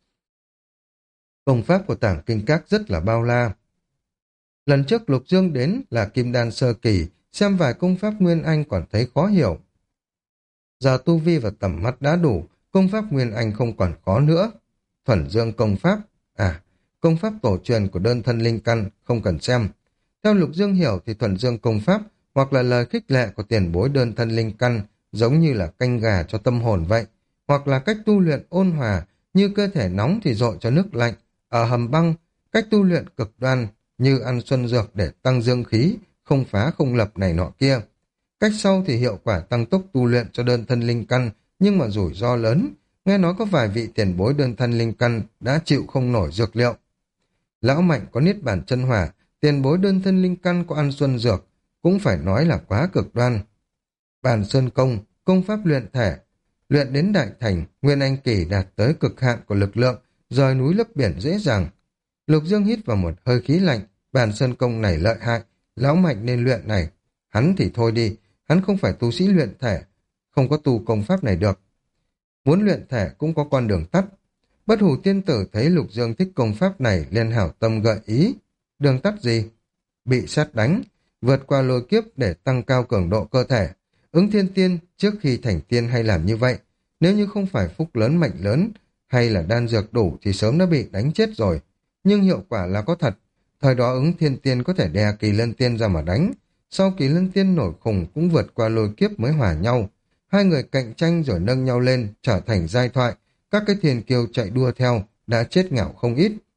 A: Công pháp của tảng kinh các rất là bao la. Lần trước Lục Dương đến là Kim Đan sơ kỳ, xem vài công pháp Nguyên Anh còn thấy khó hiểu. Giờ tu vi và tầm mắt đã đủ, công pháp Nguyên Anh không còn khó nữa. Thuần Dương công pháp, công pháp tổ truyền của đơn thân linh căn, không cần xem. Theo Lục Dương hiểu thì Thuần Dương công pháp hoặc là lời khích lệ của tiền bối đơn thân linh căn giống như là canh gà cho tâm hồn vậy, hoặc là cách tu luyện ôn hòa như cơ thể nóng thì dội cho nước lạnh, ở hầm băng, cách tu luyện cực đoan như ăn xuân dược để tăng dương khí, không phá không lập này nọ kia. Cách sau thì hiệu quả tăng tốc tu luyện cho đơn thân linh căn, nhưng mà rủi ro lớn. Nghe nói có vài vị tiền bối đơn thân linh căn đã chịu không nổi dược liệu. Lão Mạnh có niết bàn chân hỏa, tiền bối đơn thân linh căn có ăn xuân dược, cũng phải nói là quá cực đoan. Bàn sơn công, công pháp luyện thể, luyện đến đại thành, Nguyên Anh kỳ đạt tới cực hạn của lực lượng, rời núi lấp biển dễ dàng. Lục Dương hít vào một hơi khí lạnh, bàn sơn công này lợi hại, lão Mạnh nên luyện này. Hắn thì thôi đi, hắn không phải tu sĩ luyện thể, không có tu công pháp này được. Muốn luyện thể cũng có con đường tắt. Bất Hủ tiên tử thấy Lục Dương thích công pháp này liền hảo tâm gợi ý. Đường tắt gì? Bị sát đánh, vượt qua lôi kiếp để tăng cao cường độ cơ thể. Ứng Thiên Tiên trước khi thành tiên hay làm như vậy. Nếu như không phải phúc lớn mệnh lớn hay là đan dược đủ thì sớm đã bị đánh chết rồi. Nhưng hiệu quả là có thật. Thời đó Ứng Thiên Tiên có thể đè Kỳ Lân Tiên ra mà đánh. Sau Kỳ Lân Tiên nổi khùng cũng vượt qua lôi kiếp mới hòa nhau. Hai người cạnh tranh rồi nâng nhau lên, trở thành giai thoại. Các cái thiên kiêu chạy đua theo, đã chết ngạo không ít.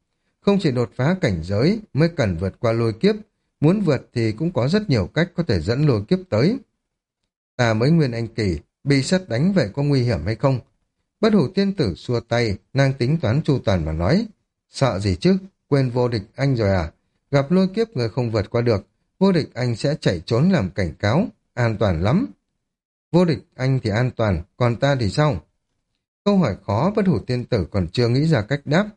A: Không chỉ đột phá cảnh giới mới cần vượt qua lôi kiếp, muốn vượt thì cũng có rất nhiều cách có thể dẫn lôi kiếp tới. Ta mới nguyên anh kỳ, bị sét đánh vậy có nguy hiểm hay không? Bất hủ tiên tử xua tay, nàng tính toán chu toàn mà nói. Sợ gì chứ, quên vô địch anh rồi à? Gặp lôi kiếp người không vượt qua được, vô địch anh sẽ chạy trốn làm cảnh cáo, an toàn lắm. Vô địch anh thì an toàn, còn ta thì sao? Câu hỏi khó bất hủ tiên tử còn chưa nghĩ ra cách đáp.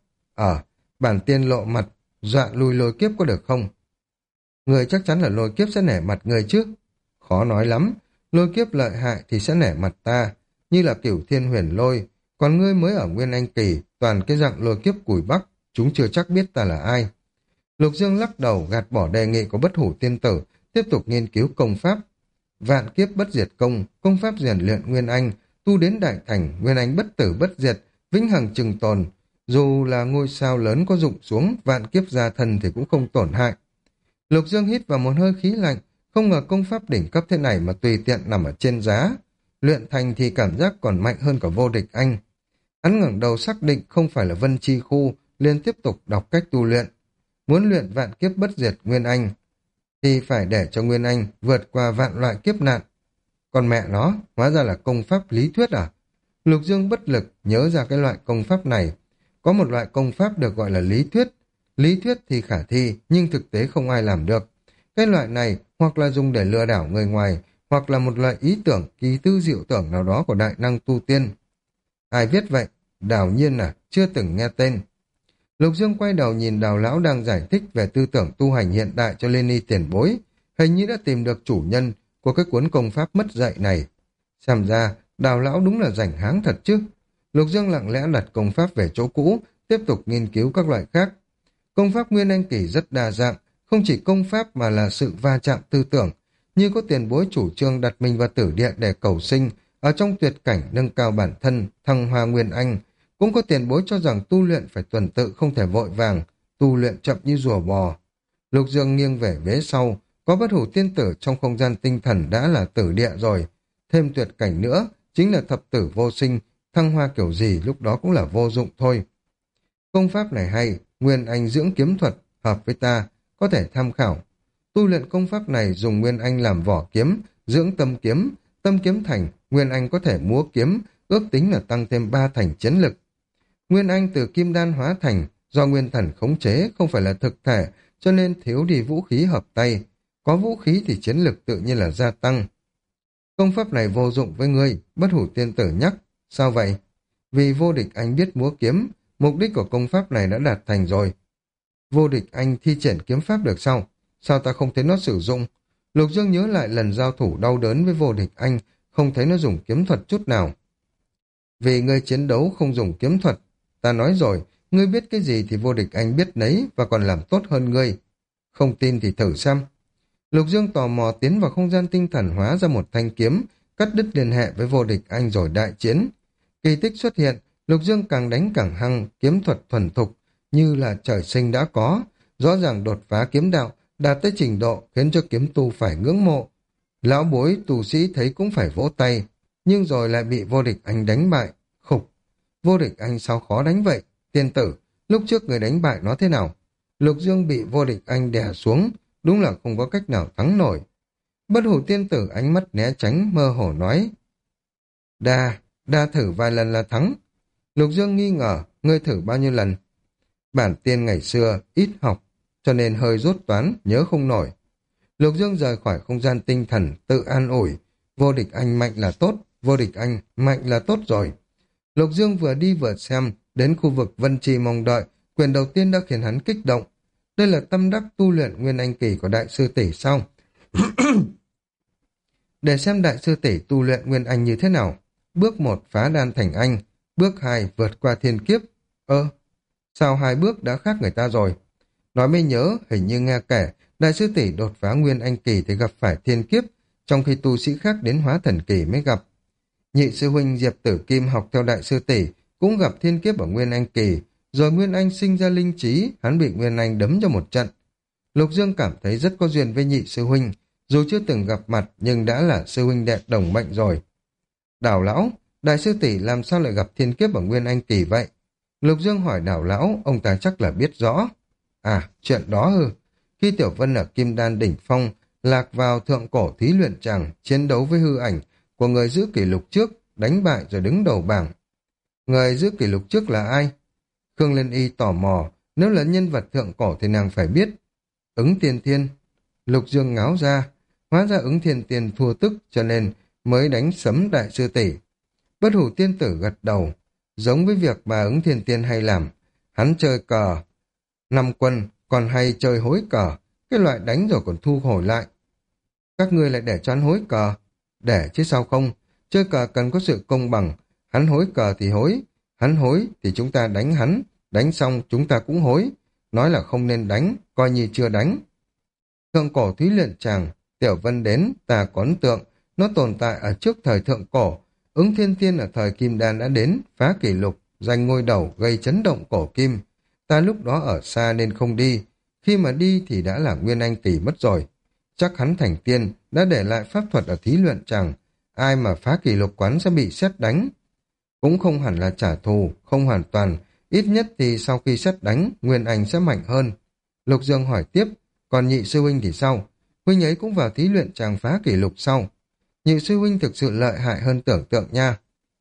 A: Bản tiên lộ mặt, dọa lui lôi kiếp có được không? Người chắc chắn là lôi kiếp sẽ nể mặt người chứ. Khó nói lắm, lôi kiếp lợi hại thì sẽ nể mặt ta, như là Cửu Thiên Huyền Lôi, còn ngươi mới ở Nguyên Anh Kỳ, toàn cái dạng lôi kiếp cùi bắc, chúng chưa chắc biết ta là ai. Lục Dương lắc đầu gạt bỏ đề nghị của bất hủ tiên tử, tiếp tục nghiên cứu công pháp. Vạn kiếp bất diệt công, công pháp rèn luyện Nguyên Anh, tu đến đại thành, Nguyên Anh bất tử bất diệt, vĩnh hằng trường tồn. Dù là ngôi sao lớn có rụng xuống, vạn kiếp gia thân thì cũng không tổn hại. Lục Dương hít vào một hơi khí lạnh, không ngờ công pháp đỉnh cấp thế này mà tùy tiện nằm ở trên giá. Luyện thành thì cảm giác còn mạnh hơn cả vô địch anh. Hắn ngẩng đầu xác định không phải là Vân Chi Khu, liền tiếp tục đọc cách tu luyện. Muốn luyện vạn kiếp bất diệt Nguyên Anh, thì phải để cho Nguyên Anh vượt qua vạn loại kiếp nạn. Còn mẹ nó, hóa ra là công pháp lý thuyết à? Lục Dương bất lực nhớ ra cái loại công pháp này. Có một loại công pháp được gọi là lý thuyết. Lý thuyết thì khả thi, nhưng thực tế không ai làm được. Cái loại này hoặc là dùng để lừa đảo người ngoài, hoặc là một loại ý tưởng, kỳ tư diệu tưởng nào đó của đại năng tu tiên. Ai viết vậy? Đào Nhiên à? Chưa từng nghe tên. Lục Dương quay đầu nhìn Đào Lão đang giải thích về tư tưởng tu hành hiện đại cho Lenny tiền bối. Hình như đã tìm được chủ nhân của cái cuốn công pháp mất dạy này. Xem ra, Đào Lão đúng là rảnh háng thật chứ. Lục Dương lặng lẽ đặt công pháp về chỗ cũ, tiếp tục nghiên cứu các loại khác. Công pháp Nguyên Anh Kỳ rất đa dạng, không chỉ công pháp mà là sự va chạm tư tưởng. Như có tiền bối chủ trương đặt mình vào tử địa để cầu sinh, ở trong tuyệt cảnh nâng cao bản thân, thăng hoa Nguyên Anh. Cũng có tiền bối cho rằng tu luyện phải tuần tự không thể vội vàng, tu luyện chậm như rùa bò. Lục Dương nghiêng về vế sau, có bất hủ tiên tử trong không gian tinh thần đã là tử địa rồi. Thêm tuyệt cảnh nữa, chính là thập tử vô sinh, thăng hoa kiểu gì lúc đó cũng là vô dụng thôi. Công pháp này hay, Nguyên Anh dưỡng kiếm thuật, hợp với ta, có thể tham khảo. Tu luyện công pháp này dùng Nguyên Anh làm vỏ kiếm, dưỡng tâm kiếm thành, Nguyên Anh có thể múa kiếm, ước tính là tăng thêm 3 thành chiến lực. Nguyên Anh từ kim đan hóa thành, do nguyên thần khống chế, không phải là thực thể, cho nên thiếu đi vũ khí hợp tay. Có vũ khí thì chiến lực tự nhiên là gia tăng. Công pháp này vô dụng với ngươi, bất hủ tiên tử nhắc. Sao vậy? Vì vô địch anh biết múa kiếm, mục đích của công pháp này đã đạt thành rồi. Vô địch anh thi triển kiếm pháp được sao? Sao ta không thấy nó sử dụng? Lục Dương nhớ lại lần giao thủ đau đớn với vô địch anh, không thấy nó dùng kiếm thuật chút nào. Vì ngươi chiến đấu không dùng kiếm thuật, ta nói rồi, ngươi biết cái gì thì vô địch anh biết nấy và còn làm tốt hơn ngươi. Không tin thì thử xem. Lục Dương tò mò tiến vào không gian tinh thần hóa ra một thanh kiếm, cắt đứt liên hệ với vô địch anh rồi đại chiến. Kỳ tích xuất hiện, Lục Dương càng đánh càng hăng, kiếm thuật thuần thục, như là trời sinh đã có, rõ ràng đột phá kiếm đạo, đạt tới trình độ khiến cho kiếm tu phải ngưỡng mộ. Lão bối tu sĩ thấy cũng phải vỗ tay, nhưng rồi lại bị vô địch anh đánh bại. Khục, vô địch anh sao khó đánh vậy? Tiên tử, lúc trước người đánh bại nó thế nào? Lục Dương bị vô địch anh đè xuống, đúng là không có cách nào thắng nổi. Bất hủ tiên tử ánh mắt né tránh mơ hồ nói. Đa thử vài lần là thắng. Lục Dương nghi ngờ, ngươi thử bao nhiêu lần? Bản tiên ngày xưa ít học, cho nên hơi rốt toán, nhớ không nổi. Lục Dương rời khỏi không gian tinh thần, tự an ủi. Vô địch anh mạnh là tốt, vô địch anh mạnh là tốt rồi. Lục Dương vừa đi vừa xem, đến khu vực Vân Trì mong đợi, quyền đầu tiên đã khiến hắn kích động. Đây là tâm đắc tu luyện Nguyên Anh Kỳ của Đại sư tỷ sao? Để xem Đại sư tỷ tu luyện Nguyên Anh như thế nào. Bước 1 phá đan thành anh, bước 2 vượt qua thiên kiếp. Sao 2 bước đã khác người ta rồi? Nói mới nhớ, hình như nghe kể, Đại sư tỷ đột phá Nguyên Anh Kỳ thì gặp phải thiên kiếp, trong khi tu sĩ khác đến hóa thần kỳ mới gặp. Nhị sư huynh Diệp Tử Kim học theo Đại sư tỷ cũng gặp thiên kiếp ở Nguyên Anh Kỳ, rồi Nguyên Anh sinh ra linh trí, hắn bị Nguyên Anh đấm cho một trận. Lục Dương cảm thấy rất có duyên với nhị sư huynh, dù chưa từng gặp mặt nhưng đã là sư huynh đệ đồng mệnh rồi. Đào lão, Đại sư tỷ làm sao lại gặp thiên kiếp ở Nguyên Anh Kỳ vậy? Lục Dương hỏi Đào lão, ông ta chắc là biết rõ. À, chuyện đó ư. Khi Tiểu Vân ở Kim Đan đỉnh phong, lạc vào thượng cổ thí luyện tràng, chiến đấu với hư ảnh của người giữ kỷ lục trước, đánh bại rồi đứng đầu bảng. Người giữ kỷ lục trước là ai? Khương Liên Y tò mò, nếu là nhân vật thượng cổ thì nàng phải biết. Ứng Thiên Thiên. Lục Dương ngáo ra, hóa ra Ứng Thiên Thiên thua tức cho nên mới đánh sấm đại sư tỷ. Bất Hủ Tiên Tử gật đầu, giống với việc mà Ứng Thiên Thiên hay làm. Hắn chơi cờ, năm quân, còn hay chơi hối cờ, cái loại đánh rồi còn thu hồi lại. Các ngươi lại để cho hắn hối cờ? Để chứ sao không, chơi cờ cần có sự công bằng, hắn hối cờ thì hối, hắn hối thì chúng ta đánh hắn, đánh xong chúng ta cũng hối, nói là không nên đánh, coi như chưa đánh. Thượng cổ thí luyện tràng, Tiểu Vân đến, ta có ấn tượng, nó tồn tại ở trước thời thượng cổ, Ứng Thiên Thiên ở thời Kim Đan đã đến, phá kỷ lục, giành ngôi đầu gây chấn động cổ kim. Ta lúc đó ở xa nên không đi, khi mà đi thì đã là Nguyên Anh Kỳ mất rồi. Chắc hắn thành tiên, đã để lại pháp thuật ở thí luyện tràng, ai mà phá kỷ lục quán sẽ bị sét đánh. Cũng không hẳn là trả thù, không hoàn toàn, ít nhất thì sau khi sét đánh, Nguyên Anh sẽ mạnh hơn. Lục Dương hỏi tiếp, còn nhị sư huynh thì sao? Huynh ấy cũng vào thí luyện tràng phá kỷ lục sau. Nhị sư huynh thực sự lợi hại hơn tưởng tượng nha.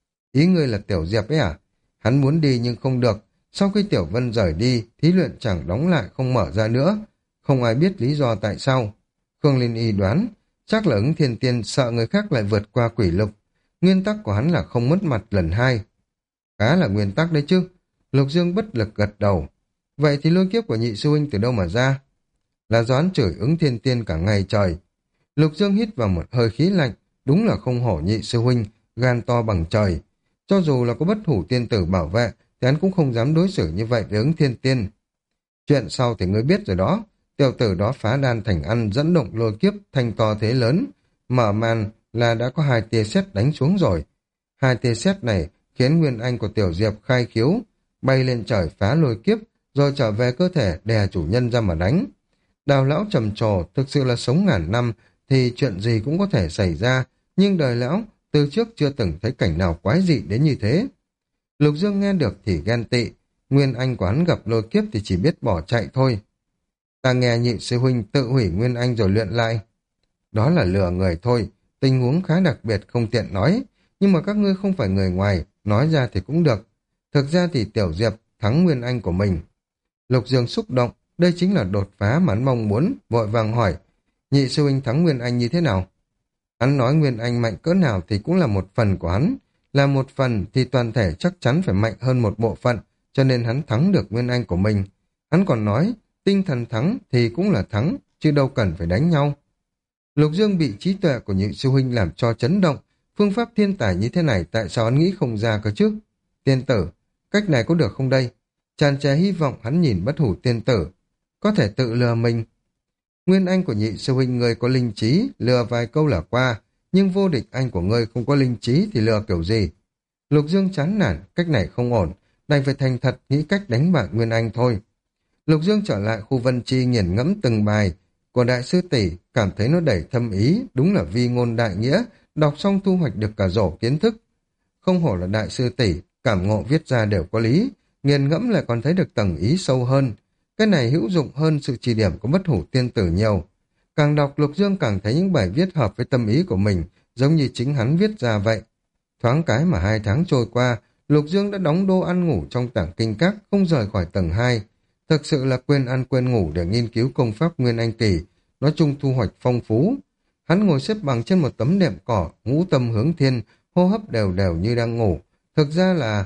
A: Ý ngươi là Tiểu Diệp ấy à? Hắn muốn đi nhưng không được. Sau khi Tiểu Vân rời đi, thí luyện chẳng đóng lại không mở ra nữa. Không ai biết lý do tại sao. Khương Linh Y đoán, chắc là Ứng Thiên Tiên sợ người khác lại vượt qua quỷ lục. Nguyên tắc của hắn là không mất mặt lần hai. Khá là nguyên tắc đấy chứ. Lục Dương bất lực gật đầu. Vậy thì lôi kiếp của nhị sư huynh từ đâu mà ra? Là doán chửi Ứng Thiên Tiên cả ngày trời. Lục Dương hít vào một hơi khí lạnh, đúng là không hổ nhị sư huynh, gan to bằng trời. Cho dù là có Bất Hủ Tiên Tử bảo vệ, thì hắn cũng không dám đối xử như vậy với Ứng Thiên Tiên. Chuyện sau thì ngươi biết rồi đó, tiểu tử đó phá đan thành ăn, dẫn động lôi kiếp thành to thế lớn, mở màn là đã có 2 tia sét đánh xuống rồi. 2 tia sét này khiến Nguyên Anh của Tiểu Diệp khai khiếu, bay lên trời phá lôi kiếp, rồi trở về cơ thể đè chủ nhân ra mà đánh. Đào lão trầm trồ, thực sự là sống ngàn năm thì chuyện gì cũng có thể xảy ra, nhưng đời lão từ trước chưa từng thấy cảnh nào quái dị đến như thế. Lục Dương nghe được thì ghen tị, Nguyên Anh của hắn gặp lôi kiếp thì chỉ biết bỏ chạy thôi. Ta nghe nhị sư huynh tự hủy Nguyên Anh rồi luyện lại. Đó là lừa người thôi, tình huống khá đặc biệt không tiện nói, nhưng mà các ngươi không phải người ngoài, nói ra thì cũng được. Thực ra thì Tiểu Diệp thắng Nguyên Anh của mình. Lục Dương xúc động, đây chính là đột phá mà hắn mong muốn, vội vàng hỏi, nhị sư huynh thắng Nguyên Anh như thế nào? Hắn nói Nguyên Anh mạnh cỡ nào thì cũng là một phần của hắn, là một phần thì toàn thể chắc chắn phải mạnh hơn một bộ phận, cho nên hắn thắng được Nguyên Anh của mình. Hắn còn nói, tinh thần thắng thì cũng là thắng, chứ đâu cần phải đánh nhau. Lục Dương bị trí tuệ của nhị sư huynh làm cho chấn động, phương pháp thiên tài như thế này tại sao hắn nghĩ không ra cơ chứ? Tiên tử, cách này có được không đây? Tràn trề hy vọng hắn nhìn Bất Hủ Tiên Tử, có thể tự lừa mình. Nguyên Anh của nhị sư huynh ngươi có linh trí, lừa vài câu là qua, nhưng vô địch anh của ngươi không có linh trí thì lừa kiểu gì? Lục Dương chán nản, cách này không ổn, đành phải thành thật nghĩ cách đánh bại Nguyên Anh thôi. Lục Dương trở lại khu Vân Chi nghiền ngẫm từng bài của đại sư tỷ, cảm thấy nó đầy thâm ý, đúng là vi ngôn đại nghĩa, đọc xong thu hoạch được cả rổ kiến thức. Không hổ là đại sư tỷ, cảm ngộ viết ra đều có lý, nghiền ngẫm lại còn thấy được tầng ý sâu hơn. Cái này hữu dụng hơn sự chỉ điểm của Bất Hủ Tiên Tử nhiều. Càng đọc Lục Dương càng thấy những bài viết hợp với tâm ý của mình, giống như chính hắn viết ra vậy. Thoáng cái mà 2 tháng trôi qua, Lục Dương đã đóng đô ăn ngủ trong tảng kinh các, không rời khỏi tầng 2. Thực sự là quên ăn quên ngủ để nghiên cứu công pháp Nguyên Anh Kỳ, nói chung thu hoạch phong phú. Hắn ngồi xếp bằng trên một tấm đệm cỏ, ngũ tâm hướng thiên, hô hấp đều đều như đang ngủ. Thực ra là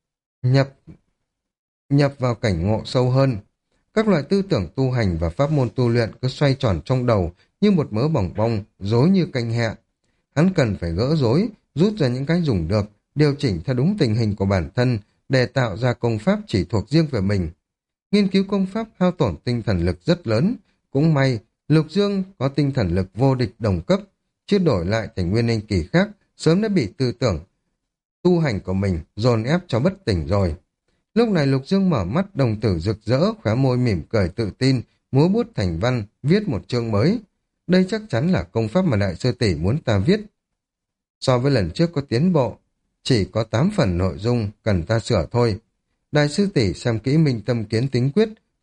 A: nhập vào cảnh ngộ sâu hơn. Các loại tư tưởng tu hành và pháp môn tu luyện cứ xoay tròn trong đầu như một mớ bòng bong, rối như canh hẹ. Hắn cần phải gỡ rối, rút ra những cái dùng được, điều chỉnh theo đúng tình hình của bản thân để tạo ra công pháp chỉ thuộc riêng về mình. Nghiên cứu công pháp hao tổn tinh thần lực rất lớn. Cũng may, Lục Dương có tinh thần lực vô địch đồng cấp, chứ đổi lại thành Nguyên Anh Kỳ khác, sớm đã bị tư tưởng tu hành của mình dồn ép cho bất tỉnh rồi. Lúc này Lục Dương mở mắt, đồng tử rực rỡ, khóe môi mỉm cười tự tin, múa bút thành văn, viết một chương mới. Đây chắc chắn là công pháp mà đại sư tỷ muốn ta viết. So với lần trước có tiến bộ, chỉ có 8 phần nội dung cần ta sửa thôi. Đại sư tỷ xem kỹ Minh Tâm Kiến Tính Quyết,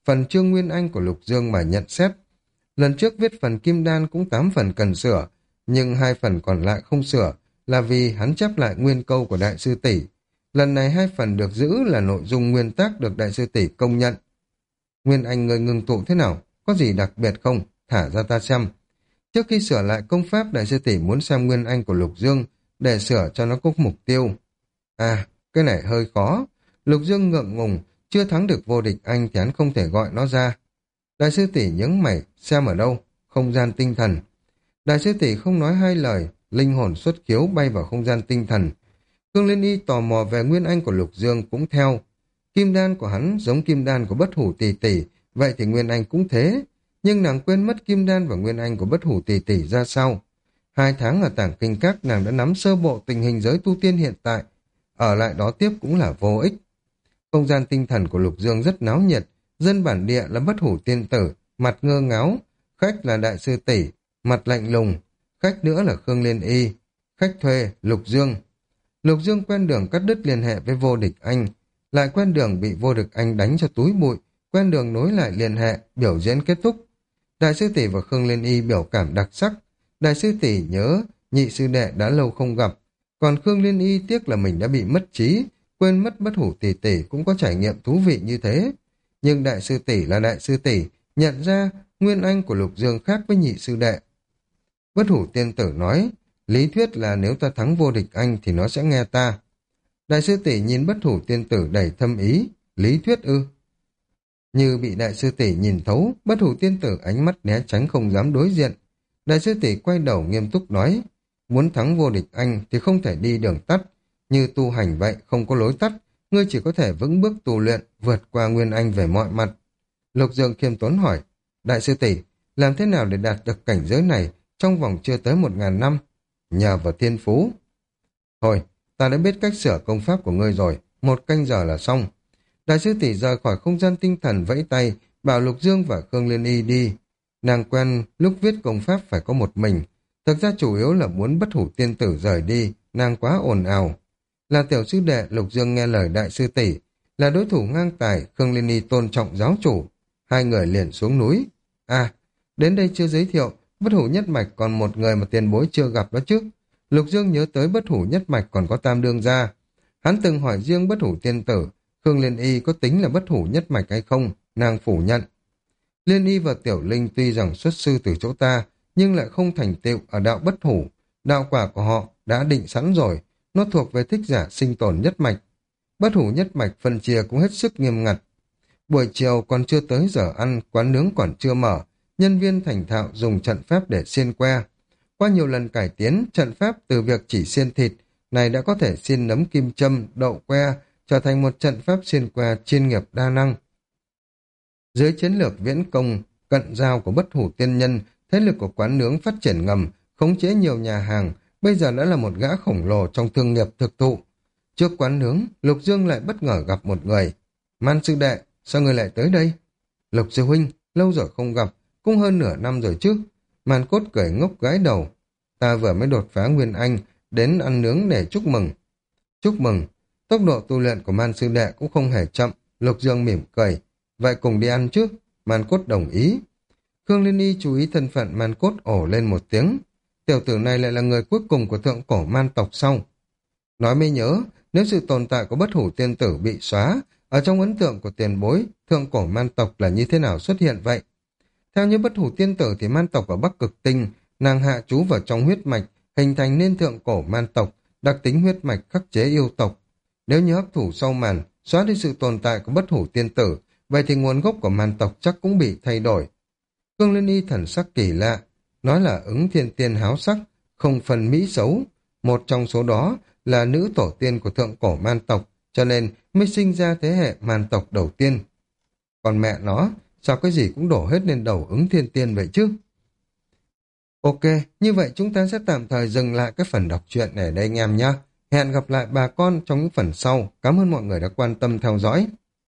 A: phần chương Nguyên Anh của Lục Dương mà nhận xét. Lần trước viết phần Kim Đan cũng 8 phần cần sửa, nhưng 2 phần còn lại không sửa, là vì hắn chép lại nguyên câu của Đại sư tỷ. Lần này 2 phần được giữ là nội dung nguyên tác được Đại sư tỷ công nhận. Nguyên Anh người ngừng tụ thế nào? Có gì đặc biệt không? Thả ra ta xem. Trước khi sửa lại công pháp, Đại sư tỷ muốn xem Nguyên Anh của Lục Dương để sửa cho nó có mục tiêu. À, cái này hơi khó. Lục Dương ngượng ngùng, chưa thắng được vô địch anh thì hắn không thể gọi nó ra. Đại sư tỷ nhướng mày, xem ở đâu? Không gian tinh thần. Đại sư tỷ không nói hai lời, linh hồn xuất khiếu bay vào không gian tinh thần. Khương Liên Y tò mò về Nguyên Anh của Lục Dương cũng theo. Kim đan của hắn giống kim đan của Bất Hủ Tỷ Tỷ, vậy thì Nguyên Anh cũng thế. Nhưng nàng quên mất kim đan và Nguyên Anh của Bất Hủ Tỷ Tỷ ra sao. 2 tháng ở Tảng Kinh Các nàng đã nắm sơ bộ tình hình giới tu tiên hiện tại. Ở lại đó tiếp cũng là vô ích. Không gian tinh thần của Lục Dương rất náo nhiệt. Dân bản địa là Bất Hủ Tiên Tử, mặt ngơ ngáo. Khách là Đại sư tỷ, mặt lạnh lùng. Khách nữa là Khương Liên Y. Khách thuê, Lục Dương. Lục Dương quen đường cắt đứt liên hệ với vô địch anh. Lại quen đường bị vô địch anh đánh cho túi bụi. Quen đường nối lại liên hệ, biểu diễn kết thúc. Đại sư tỷ và Khương Liên Y biểu cảm đặc sắc. Đại sư tỷ nhớ nhị sư đệ đã lâu không gặp. Còn Khương Liên Y tiếc là mình đã bị mất trí, quên mất Bất Hủ tỷ tỷ cũng có trải nghiệm thú vị như thế. Nhưng đại sư tỷ là đại sư tỷ, nhận ra Nguyên Anh của Lục Dương khác với nhị sư đệ. Bất Hủ tiên tử nói, lý thuyết là nếu ta thắng vô địch anh thì nó sẽ nghe ta. Đại sư tỷ nhìn Bất Hủ tiên tử đầy thâm ý, lý thuyết ư? Như bị đại sư tỷ nhìn thấu, Bất Hủ tiên tử ánh mắt né tránh không dám đối diện. Đại sư tỷ quay đầu nghiêm túc nói, muốn thắng vô địch anh thì không thể đi đường tắt, như tu hành vậy không có lối tắt, ngươi chỉ có thể vững bước tu luyện, vượt qua Nguyên Anh về mọi mặt. Lục Dương khiêm tốn hỏi, đại sư tỷ, làm thế nào để đạt được cảnh giới này trong vòng chưa tới 1000 năm? Nhờ vào thiên phú. Thôi, ta đã biết cách sửa công pháp của ngươi rồi, 1 canh giờ là xong. Đại sư tỷ rời khỏi không gian tinh thần vẫy tay, bảo Lục Dương và Khương Liên Y đi. Nàng quen lúc viết công pháp phải có một mình, thực ra chủ yếu là muốn Bất Hủ tiên tử rời đi, nàng quá ồn ào. Là tiểu sư đệ, Lục Dương nghe lời đại sư tỷ, là đối thủ ngang tài, Khương Liên Y tôn trọng giáo chủ. 2 người liền xuống núi. À, đến đây chưa giới thiệu, Bất Hủ nhất mạch còn một người mà tiền bối chưa gặp đó chứ. Lục Dương nhớ tới Bất Hủ nhất mạch còn có Tam đương gia. Hắn từng hỏi riêng Bất Hủ tiên tử, Khương Liên Y có tính là Bất Hủ nhất mạch hay không, nàng phủ nhận. Liên Y và Tiểu Linh tuy rằng xuất sư từ chỗ ta, nhưng lại không thành tựu ở đạo Bất Hủ. Đạo quả của họ đã định sẵn rồi, nó thuộc về thích giả sinh tồn nhất mạch. Bất Hủ nhất mạch phân chia cũng hết sức nghiêm ngặt. Buổi chiều còn chưa tới giờ ăn, quán nướng còn chưa mở, nhân viên thành thạo dùng trận pháp để xiên que. Qua nhiều lần cải tiến, trận pháp từ việc chỉ xiên thịt này đã có thể xiên nấm kim châm, đậu que, trở thành một trận pháp xiên que chuyên nghiệp đa năng. Dưới chiến lược viễn công, cận giao của Bất Hủ tiên nhân, thế lực của quán nướng phát triển ngầm, khống chế nhiều nhà hàng, bây giờ đã là một gã khổng lồ trong thương nghiệp thực thụ. Trước quán nướng, Lục Dương lại bất ngờ gặp một người. Man sư đệ, sao người lại tới đây? Lục sư huynh, lâu rồi không gặp, cũng hơn nửa năm rồi chứ. Man Cốt cười ngốc gái đầu. Ta vừa mới đột phá Nguyên Anh, đến ăn nướng để chúc mừng. Chúc mừng, tốc độ tu luyện của Man sư đệ cũng không hề chậm. Lục Dương mỉm cười. Vậy cùng đi ăn chứ? Man Cốt đồng ý. Khương Liên Y chú ý thân phận Man Cốt ổ lên một tiếng. Tiểu tử này lại là người cuối cùng của thượng cổ man tộc sau. Nói mới nhớ, nếu sự tồn tại của Bất Hủ tiên tử bị xóa, ở trong ấn tượng của tiền bối, thượng cổ man tộc là như thế nào xuất hiện vậy? Theo như Bất Hủ tiên tử thì man tộc ở Bắc Cực Tinh, nàng hạ trú vào trong huyết mạch, hình thành nên thượng cổ man tộc, đặc tính huyết mạch khắc chế yêu tộc. Nếu như hấp thụ sau màn, xóa đi sự tồn tại của Bất Hủ tiên tử, vậy thì nguồn gốc của man tộc chắc cũng bị thay đổi. Khương Liên Y thần sắc kỳ lạ, nói là ứng thiên tiên háo sắc, không phân mỹ xấu. Một trong số đó là nữ tổ tiên của thượng cổ man tộc, cho nên mới sinh ra thế hệ man tộc đầu tiên. Còn mẹ nó, sao cái gì cũng đổ hết lên đầu ứng thiên tiên vậy chứ? Ok, như vậy chúng ta sẽ tạm thời dừng lại cái phần đọc truyện này ở đây anh em nhé. Hẹn gặp lại bà con trong những phần sau. Cảm ơn mọi người đã quan tâm theo dõi.